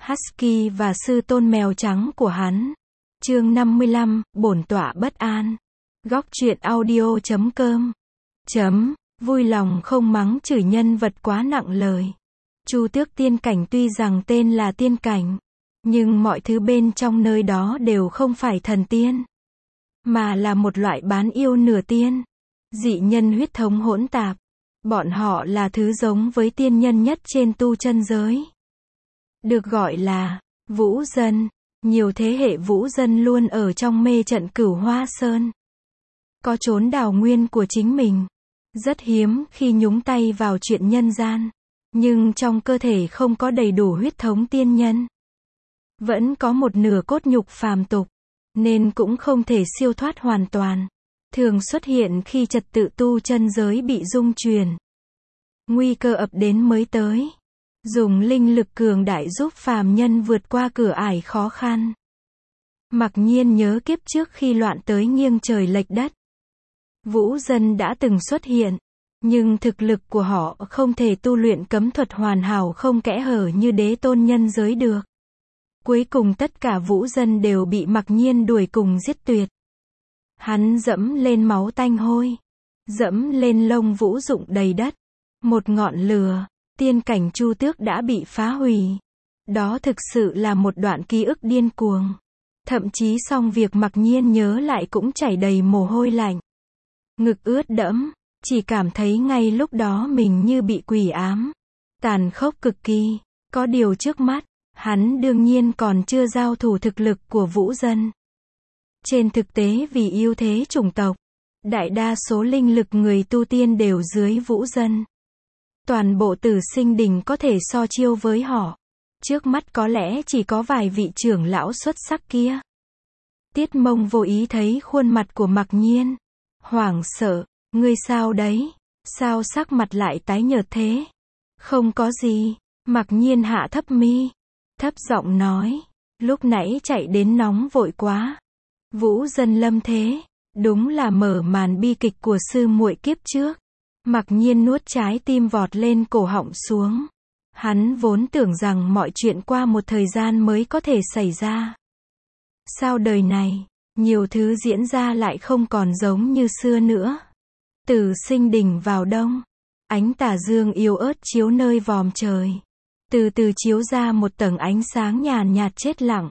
Husky và sư tôn mèo trắng của hắn. Chương 55, bổn tọa bất an. Góc truyện audio.com. Vui lòng không mắng chửi nhân vật quá nặng lời. Chu Tước tiên cảnh tuy rằng tên là tiên cảnh, nhưng mọi thứ bên trong nơi đó đều không phải thần tiên, mà là một loại bán yêu nửa tiên. Dị nhân huyết thống hỗn tạp. Bọn họ là thứ giống với tiên nhân nhất trên tu chân giới. Được gọi là vũ dân. Nhiều thế hệ vũ dân luôn ở trong mê trận Cửu Hoa Sơn. Có chốn đào nguyên của chính mình. Rất hiếm khi nhúng tay vào chuyện nhân gian. Nhưng trong cơ thể không có đầy đủ huyết thống tiên nhân. Vẫn có một nửa cốt nhục phàm tục. Nên cũng không thể siêu thoát hoàn toàn. Thường xuất hiện khi trật tự tu chân giới bị rung chuyển. Nguy cơ ập đến mới tới. Dùng linh lực cường đại giúp phàm nhân vượt qua cửa ải khó khăn. Mặc nhiên nhớ kiếp trước khi loạn tới nghiêng trời lệch đất. Vũ dân đã từng xuất hiện. Nhưng thực lực của họ không thể tu luyện cấm thuật hoàn hảo không kẽ hở như đế tôn nhân giới được. Cuối cùng tất cả vũ dân đều bị Mặc nhiên đuổi cùng giết tuyệt. Hắn dẫm lên máu tanh hôi. Dẫm lên lông vũ rụng đầy đất. Một ngọn lửa, tiên cảnh Chu Tước đã bị phá hủy. Đó thực sự là một đoạn ký ức điên cuồng. Thậm chí xong việc Mặc nhiên nhớ lại cũng chảy đầy mồ hôi lạnh. Ngực ướt đẫm, chỉ cảm thấy ngay lúc đó mình như bị quỷ ám. Tàn khốc cực kỳ. Có điều trước mắt, hắn đương nhiên còn chưa giao thủ thực lực của vũ dân. Trên thực tế vì ưu thế chủng tộc, đại đa số linh lực người tu tiên đều dưới vũ dân. Toàn bộ Tử Sinh Đình có thể so chiêu với họ. Trước mắt có lẽ chỉ có vài vị trưởng lão xuất sắc kia. Tiết Mông vô ý thấy khuôn mặt của Mặc nhiên. Hoảng sợ, ngươi sao đấy? Sao sắc mặt lại tái nhợt thế? Không có gì. Mặc nhiên hạ thấp mi. Thấp giọng nói. Lúc nãy chạy đến nóng vội quá. Vũ dân lâm thế. Đúng là mở màn bi kịch của sư muội kiếp trước. Mặc nhiên nuốt trái tim vọt lên cổ họng xuống. Hắn vốn tưởng rằng mọi chuyện qua một thời gian mới có thể xảy ra. Sao đời này, nhiều thứ diễn ra lại không còn giống như xưa nữa. Tử Sinh Đình vào đông. Ánh tà dương yếu ớt chiếu nơi vòm trời. Từ từ chiếu ra một tầng ánh sáng nhàn nhạt chết lặng.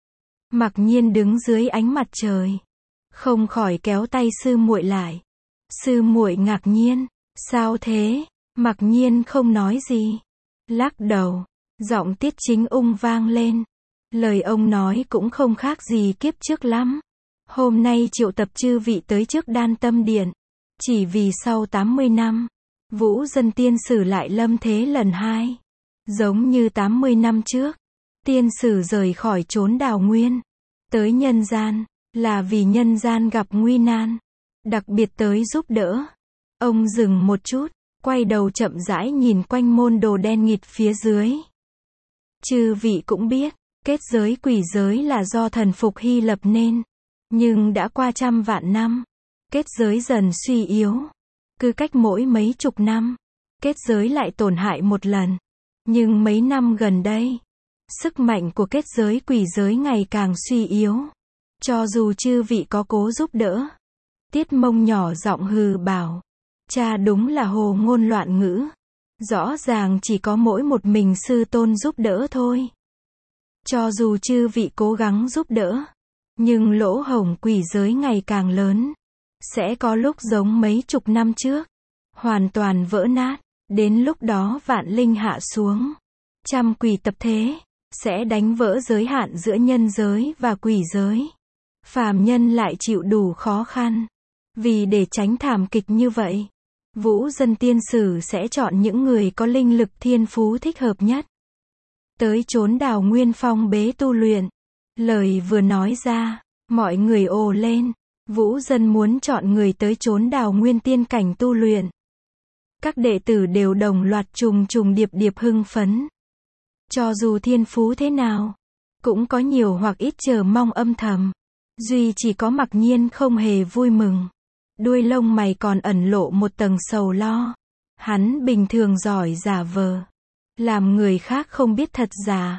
Mặc nhiên đứng dưới ánh mặt trời. Không khỏi kéo tay sư muội lại. Sư muội ngạc nhiên. Sao thế? Mặc nhiên không nói gì. Lắc đầu. Giọng Tiết Chính Ung vang lên. Lời ông nói cũng không khác gì kiếp trước lắm. Hôm nay triệu tập chư vị tới trước Đan Tâm Điện. Chỉ vì sau 80 năm, vũ dân tiên sử lại lâm thế lần hai. Giống như 80 năm trước, tiên sử rời khỏi chốn đào nguyên. Tới nhân gian, là vì nhân gian gặp nguy nan. Đặc biệt tới giúp đỡ. Ông dừng một chút, quay đầu chậm rãi nhìn quanh môn đồ đen nghịt phía dưới. Chư vị cũng biết, kết giới quỷ giới là do thần Phục Hy lập nên. Nhưng đã qua trăm vạn năm, kết giới dần suy yếu. Cứ cách mỗi mấy chục năm, kết giới lại tổn hại một lần. Nhưng mấy năm gần đây, sức mạnh của kết giới quỷ giới ngày càng suy yếu. Cho dù chư vị có cố giúp đỡ. Tiết Mông nhỏ giọng hừ bảo. Cha đúng là hồ ngôn loạn ngữ. Rõ ràng chỉ có mỗi một mình sư tôn giúp đỡ thôi. Cho dù chư vị cố gắng giúp đỡ, nhưng lỗ hổng quỷ giới ngày càng lớn. Sẽ có lúc giống mấy chục năm trước, hoàn toàn vỡ nát. Đến lúc đó vạn linh hạ xuống, trăm quỷ tập thế, sẽ đánh vỡ giới hạn giữa nhân giới và quỷ giới. Phàm nhân lại chịu đủ khó khăn. Vì để tránh thảm kịch như vậy, vũ dân tiên sử sẽ chọn những người có linh lực thiên phú thích hợp nhất. Tới chốn đào nguyên phong bế tu luyện. Lời vừa nói ra, mọi người ồ lên. Vũ dân muốn chọn người tới chốn đào nguyên tiên cảnh tu luyện. Các đệ tử đều đồng loạt trùng trùng điệp điệp hưng phấn. Cho dù thiên phú thế nào, cũng có nhiều hoặc ít chờ mong âm thầm. Duy chỉ có Mặc nhiên không hề vui mừng. Đuôi lông mày còn ẩn lộ một tầng sầu lo. Hắn bình thường giỏi giả vờ. Làm người khác không biết thật giả.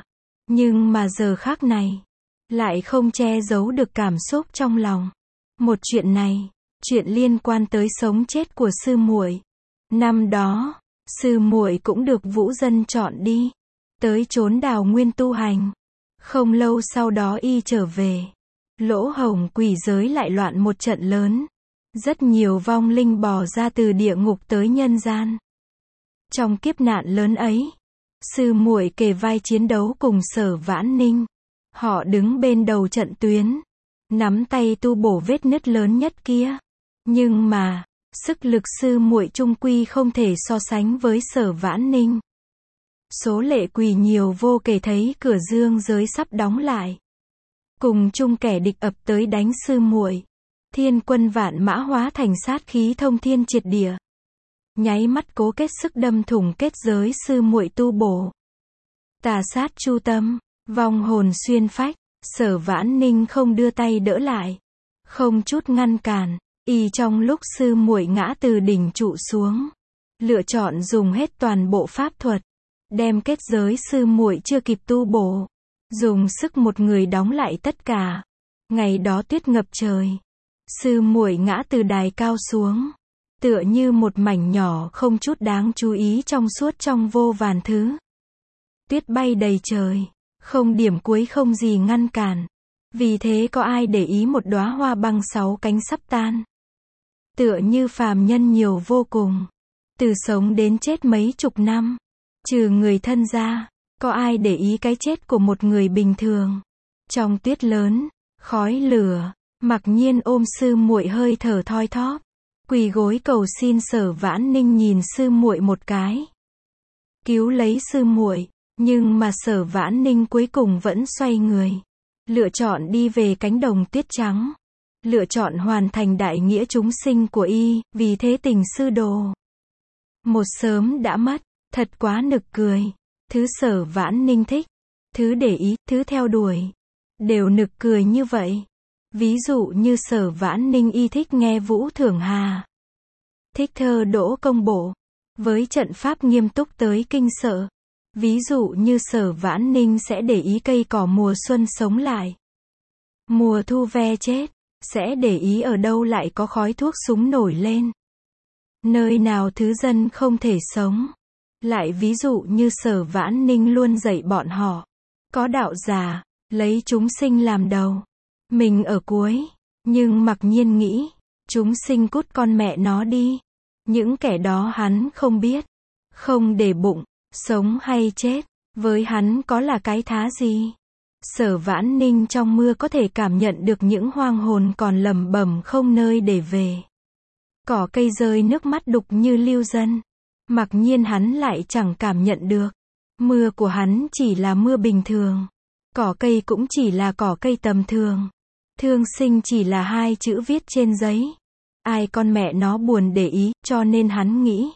Nhưng mà giờ khắc này, lại không che giấu được cảm xúc trong lòng. Một chuyện này, chuyện liên quan tới sống chết của sư muội. Năm đó, sư muội cũng được Vũ Dân chọn đi, tới chốn Đào Nguyên tu hành. Không lâu sau đó y trở về. Lỗ hổng quỷ giới lại loạn một trận lớn. Rất nhiều vong linh bò ra từ địa ngục tới nhân gian. Trong kiếp nạn lớn ấy, sư muội kề vai chiến đấu cùng Sở Vãn Ninh. Họ đứng bên đầu trận tuyến, nắm tay tu bổ vết nứt lớn nhất kia. Nhưng mà, sức lực sư muội chung quy không thể so sánh với Sở Vãn Ninh. Số lệ quỷ nhiều vô kể, thấy cửa dương giới sắp đóng lại. Cùng chung kẻ địch ập tới đánh sư muội. Thiên quân vạn mã hóa thành sát khí thông thiên triệt địa. Nháy mắt cố kết sức đâm thủng kết giới sư muội tu bổ. Tà sát chu tâm, vong hồn xuyên phách. Sở Vãn Ninh không đưa tay đỡ lại, không chút ngăn cản. Y trong lúc sư muội ngã từ đỉnh trụ xuống, lựa chọn dùng hết toàn bộ pháp thuật, đem kết giới sư muội chưa kịp tu bổ, dùng sức một người đóng lại tất cả. Ngày đó tuyết ngập trời, sư muội ngã từ đài cao xuống, tựa như một mảnh nhỏ không chút đáng chú ý trong suốt trong vô vàn thứ. Tuyết bay đầy trời, không điểm cuối, không gì ngăn cản. Vì thế có ai để ý một đóa hoa băng 6 cánh sắp tan. Tựa như phàm nhân nhiều vô cùng, từ sống đến chết mấy chục năm, trừ người thân ra, có ai để ý cái chết của một người bình thường. Trong tuyết lớn, khói lửa, Mặc Nhiên ôm sư muội hơi thở thoi thóp, quỳ gối cầu xin Sở Vãn Ninh nhìn sư muội một cái, cứu lấy sư muội. Nhưng mà Sở Vãn Ninh cuối cùng vẫn xoay người, lựa chọn đi về cánh đồng tuyết trắng, lựa chọn hoàn thành đại nghĩa chúng sinh của y, vì thế tình sư đồ một sớm đã mất. Thật quá nực cười. Thứ Sở Vãn Ninh thích, thứ để ý, thứ theo đuổi, đều nực cười như vậy. Ví dụ như Sở Vãn Ninh y thích nghe Vũ Thưởng Hà, thích thơ Đỗ Công Bộ, với trận pháp nghiêm túc tới kinh sợ. Ví dụ như Sở Vãn Ninh sẽ để ý cây cỏ mùa xuân sống lại, mùa thu ve chết, sẽ để ý ở đâu lại có khói thuốc súng nổi lên, nơi nào thứ dân không thể sống. Lại ví dụ như Sở Vãn Ninh luôn dạy bọn họ, có đạo giả, lấy chúng sinh làm đầu, mình ở cuối. Nhưng Mặc Nhiên nghĩ, chúng sinh cút con mẹ nó đi. Những kẻ đó hắn không biết, không để bụng, sống hay chết, với hắn có là cái thá gì. Sở Vãn Ninh trong mưa có thể cảm nhận được những hoang hồn còn lẩm bẩm không nơi để về. Cỏ cây rơi nước mắt đục như lưu dân. Mặc Nhiên hắn lại chẳng cảm nhận được. Mưa của hắn chỉ là mưa bình thường. Cỏ cây cũng chỉ là cỏ cây tầm thường. Thương sinh chỉ là 2 chữ viết trên giấy. Ai con mẹ nó buồn để ý, cho nên hắn nghĩ.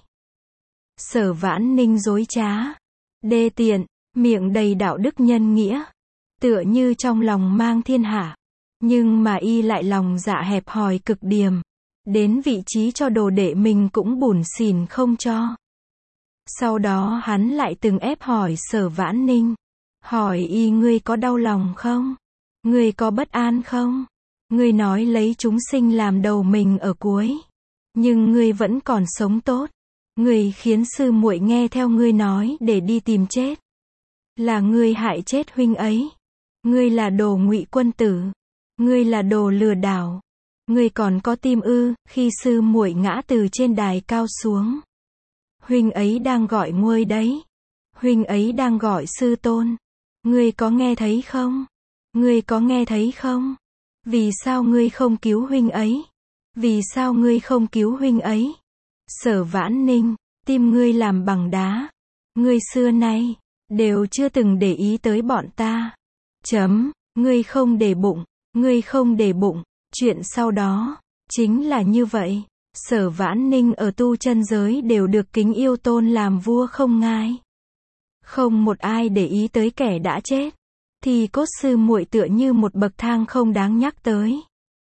Sở Vãn Ninh dối trá, đê tiện, miệng đầy đạo đức nhân nghĩa, tựa như trong lòng mang thiên hạ. Nhưng mà y lại lòng dạ hẹp hòi cực điểm. Đến vị trí cho đồ đệ mình cũng bủn xỉn không cho. Sau đó hắn lại từng ép hỏi Sở Vãn Ninh. Hỏi y, ngươi có đau lòng không? Ngươi có bất an không? Ngươi nói lấy chúng sinh làm đầu mình ở cuối, nhưng ngươi vẫn còn sống tốt. Ngươi khiến sư muội nghe theo ngươi nói để đi tìm chết. Là ngươi hại chết huynh ấy. Ngươi là đồ ngụy quân tử. Ngươi là đồ lừa đảo. Ngươi còn có tim ư? Khi sư muội ngã từ trên đài cao xuống, huynh ấy đang gọi nguôi đấy. Huynh ấy đang gọi sư tôn. Ngươi có nghe thấy không? Ngươi có nghe thấy không? Vì sao ngươi không cứu huynh ấy? Vì sao ngươi không cứu huynh ấy? Sở Vãn Ninh, tim ngươi làm bằng đá. Ngươi xưa nay đều chưa từng để ý tới bọn ta. Ngươi không để bụng. Ngươi không để bụng. Chuyện sau đó chính là như vậy. Sở Vãn Ninh ở tu chân giới đều được kính yêu tôn làm vua không ngai. Không một ai để ý tới kẻ đã chết. Thì cốt sư muội tựa như một bậc thang không đáng nhắc tới,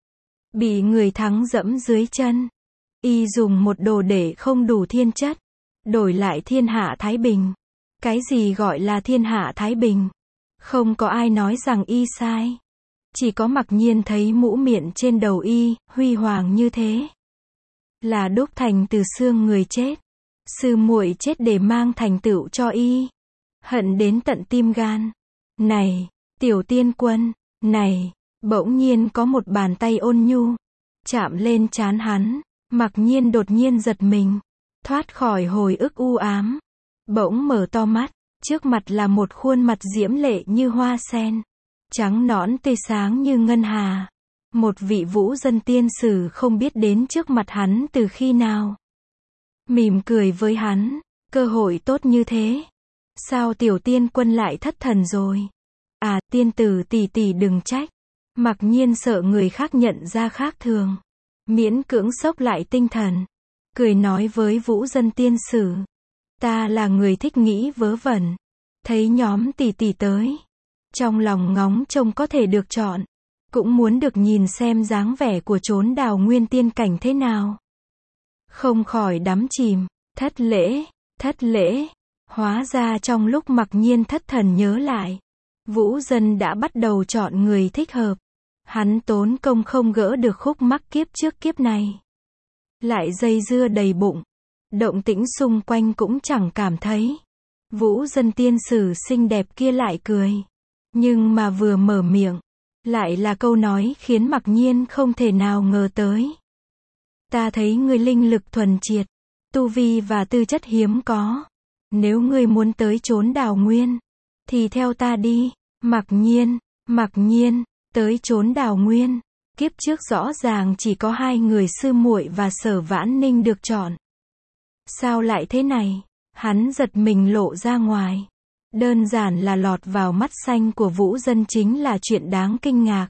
bị người thắng dẫm dưới chân. Y dùng một đồ để không đủ thiên chất, đổi lại thiên hạ thái bình. Cái gì gọi là thiên hạ thái bình? Không có ai nói rằng y sai. Chỉ có Mặc Nhiên thấy mũ miệng trên đầu y, huy hoàng như thế. Là đúc thành từ xương người chết. Sư muội chết để mang thành tựu cho y. Hận đến tận tim gan. Này, tiểu tiên quân, này, bỗng nhiên có một bàn tay ôn nhu. Chạm lên trán hắn. Mặc Nhiên đột nhiên giật mình. Thoát khỏi hồi ức u ám. Bỗng mở to mắt. Trước mặt là một khuôn mặt diễm lệ như hoa sen. Trắng nõn tươi sáng như ngân hà. Một vị vũ dân tiên sử không biết đến trước mặt hắn từ khi nào. Mỉm cười với hắn. Cơ hội tốt như thế. Sao tiểu tiên quân lại thất thần rồi? À, tiên tử tỷ tỷ đừng trách. Mặc Nhiên sợ người khác nhận ra khác thường. Miễn cưỡng xốc lại tinh thần. Cười nói với vũ dân tiên sử. Ta là người thích nghĩ vớ vẩn. Thấy nhóm tỷ tỷ tới. Trong lòng ngóng trông có thể được chọn. Cũng muốn được nhìn xem dáng vẻ của chốn đào nguyên tiên cảnh thế nào. Không khỏi đắm chìm. Thất lễ. Hóa ra trong lúc Mặc Nhiên thất thần nhớ lại. Vũ dân đã bắt đầu chọn người thích hợp. Hắn tốn công không gỡ được khúc mắc kiếp trước kiếp này. Lại dây dưa đầy bụng. Động tĩnh xung quanh cũng chẳng cảm thấy. Vũ dân tiên sử xinh đẹp kia lại cười. Nhưng mà vừa mở miệng. Lại là câu nói khiến Mặc Nhiên không thể nào ngờ tới. Ta thấy ngươi linh lực thuần triệt. Tu vi và tư chất hiếm có. Nếu ngươi muốn tới chốn đào nguyên. Thì theo ta đi. Mặc nhiên. Tới chốn đào nguyên. Kiếp trước rõ ràng chỉ có hai người sư muội và Sở Vãn Ninh được chọn. Sao lại thế này? Hắn giật mình lộ ra ngoài. Đơn giản là lọt vào mắt xanh của vũ dân chính là chuyện đáng kinh ngạc.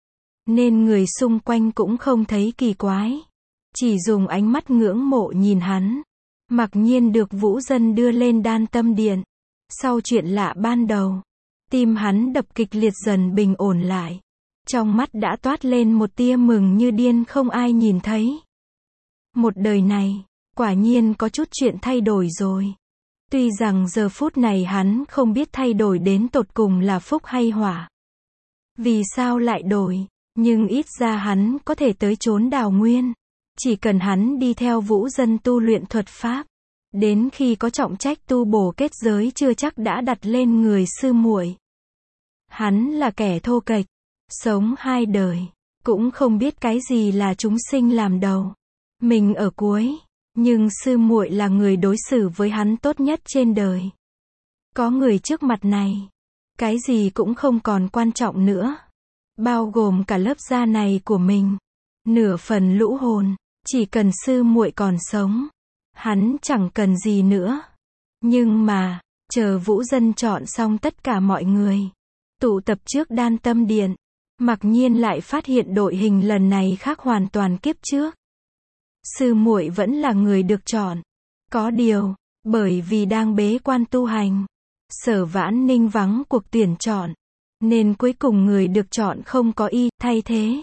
Nên người xung quanh cũng không thấy kỳ quái. Chỉ dùng ánh mắt ngưỡng mộ nhìn hắn. Mặc nhiên được vũ dân đưa lên đan tâm điện. Sau chuyện lạ ban đầu. Tim hắn đập kịch liệt dần bình ổn lại. Trong mắt đã toát lên một tia mừng như điên không ai nhìn thấy. Một đời này, quả nhiên có chút chuyện thay đổi rồi. Tuy rằng giờ phút này hắn không biết thay đổi đến tột cùng là phúc hay họa. Vì sao lại đổi, nhưng ít ra hắn có thể tới chốn đào nguyên. Chỉ cần hắn đi theo vũ dân tu luyện thuật pháp. Đến khi có trọng trách tu bổ kết giới chưa chắc đã đặt lên người sư muội. Hắn là kẻ thô kệch. Sống hai đời. Cũng không biết cái gì là chúng sinh làm đầu. Mình ở cuối. Nhưng sư muội là người đối xử với hắn tốt nhất trên đời. Có người trước mặt này. Cái gì cũng không còn quan trọng nữa. Bao gồm cả lớp da này của mình. Nửa phần lũ hồn. Chỉ cần sư muội còn sống. Hắn chẳng cần gì nữa. Nhưng mà, chờ vũ dân chọn xong tất cả mọi người. Tụ tập trước đan tâm điện. Mặc nhiên lại phát hiện đội hình lần này khác hoàn toàn kiếp trước. Sư muội vẫn là người được chọn. Có điều, bởi vì đang bế quan tu hành. Sở Vãn Ninh vắng cuộc tuyển chọn. Nên cuối cùng người được chọn không có y, thay thế.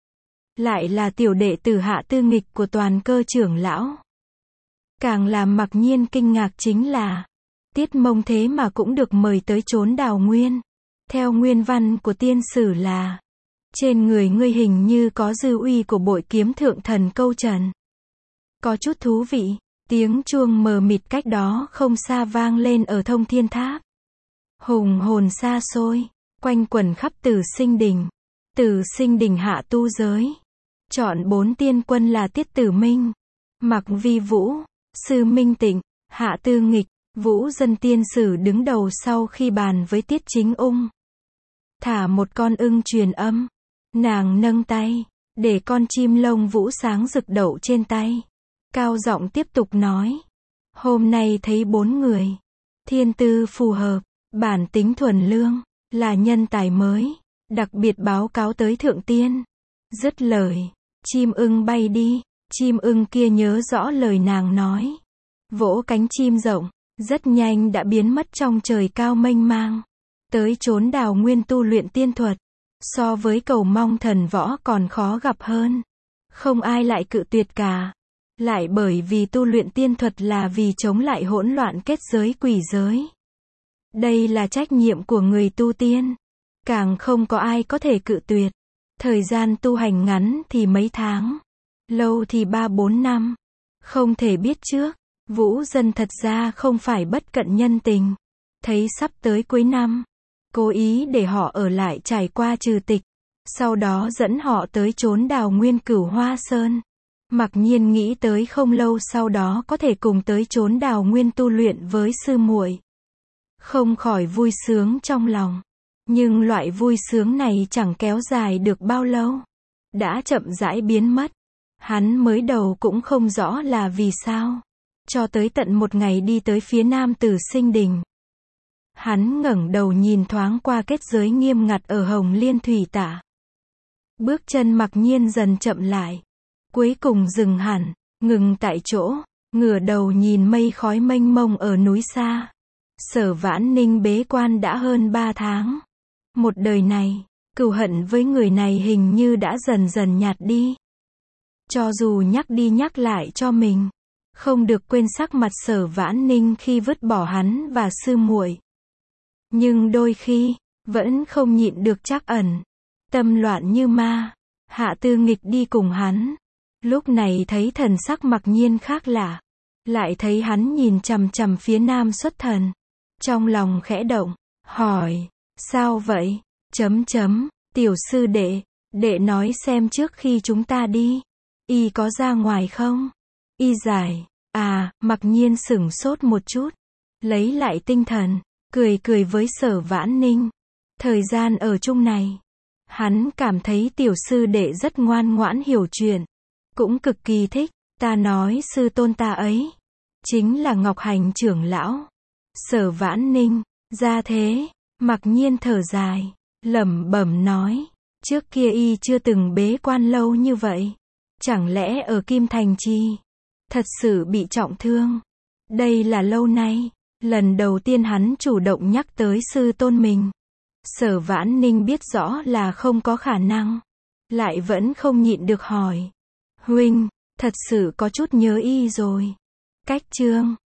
Lại là tiểu đệ tử Hạ Tư Nghịch của Toàn Cơ trưởng lão. Càng làm Mặc nhiên kinh ngạc chính là, Tiết Mông thế mà cũng được mời tới chốn đào nguyên. Theo nguyên văn của tiên sử là, trên người ngươi hình như có dư uy của bội kiếm thượng thần câu trần. Có chút thú vị, tiếng chuông mờ mịt cách đó không xa vang lên ở Thông Thiên Tháp. Hùng hồn xa xôi, quanh quẩn khắp Tử Sinh Đỉnh. Tử Sinh Đỉnh hạ tu giới. Chọn 4 tiên quân là Tiết Tử Minh, Mặc Vi Vũ, Sư Minh Tịnh, Hạ Tư Nghịch, Vũ dân tiên sử đứng đầu sau khi bàn với Tiết Chính Ung. Thả một con ưng truyền âm. Nàng nâng tay, để con chim lông vũ sáng rực đậu trên tay. Cao giọng tiếp tục nói. Hôm nay thấy 4 người. Thiên tư phù hợp, bản tính thuần lương, là nhân tài mới. Đặc biệt báo cáo tới thượng tiên. Dứt lời, chim ưng bay đi. Chim ưng kia nhớ rõ lời nàng nói. Vỗ cánh chim rộng, rất nhanh đã biến mất trong trời cao mênh mang. Tới chốn đào nguyên tu luyện tiên thuật. So với cầu mong thần võ còn khó gặp hơn. Không ai lại cự tuyệt cả. Lại bởi vì tu luyện tiên thuật là vì chống lại hỗn loạn kết giới quỷ giới. Đây là trách nhiệm của người tu tiên. Càng không có ai có thể cự tuyệt. Thời gian tu hành ngắn thì mấy tháng. Lâu thì 3-4 năm. Không thể biết trước. Vũ Dân thật ra không phải bất cận nhân tình. Thấy sắp tới cuối năm. Cố ý để họ ở lại trải qua trừ tịch. Sau đó dẫn họ tới chốn đào nguyên Cửu Hoa Sơn. Mặc nhiên nghĩ tới không lâu sau đó có thể cùng tới chốn đào nguyên tu luyện với sư muội. Không khỏi vui sướng trong lòng. Nhưng loại vui sướng này chẳng kéo dài được bao lâu. Đã chậm rãi biến mất. Hắn mới đầu cũng không rõ là vì sao. Cho tới tận một ngày đi tới phía nam Tử Sinh Đình. Hắn ngẩng đầu nhìn thoáng qua kết giới nghiêm ngặt ở Hồng Liên Thủy Tạ. Bước chân Mặc Nhiên dần chậm lại. Cuối cùng dừng hẳn, ngừng tại chỗ, ngửa đầu nhìn mây khói mênh mông ở núi xa. Sở Vãn Ninh bế quan đã hơn 3 tháng. Một đời này, cừu hận với người này hình như đã dần dần nhạt đi. Cho dù nhắc đi nhắc lại cho mình, không được quên sắc mặt Sở Vãn Ninh khi vứt bỏ hắn và sư muội. Nhưng đôi khi, vẫn không nhịn được trắc ẩn. Tâm loạn như ma. Hạ Tư Nghịch đi cùng hắn. Lúc này thấy thần sắc Mặc Nhiên khác lạ. Lại thấy hắn nhìn chằm chằm phía nam xuất thần. Trong lòng khẽ động, hỏi, sao vậy? Tiểu sư đệ nói xem trước khi chúng ta đi. Y có ra ngoài không? Y giải, Mặc Nhiên sửng sốt một chút. Lấy lại tinh thần, cười với Sở Vãn Ninh. Thời gian ở chung này. Hắn cảm thấy tiểu sư đệ rất ngoan ngoãn hiểu chuyện. Cũng cực kỳ thích, ta nói sư tôn ta ấy. Chính là Ngọc Hành trưởng lão. Sở Vãn Ninh, ra thế, Mặc Nhiên thở dài, lẩm bẩm nói. Trước kia y chưa từng bế quan lâu như vậy. Chẳng lẽ ở Kim Thành Trì, thật sự bị trọng thương. Đây là lâu nay, lần đầu tiên hắn chủ động nhắc tới sư tôn mình. Sở Vãn Ninh biết rõ là không có khả năng. Lại vẫn không nhịn được hỏi. Huynh, thật sự có chút nhớ y rồi. Cách chương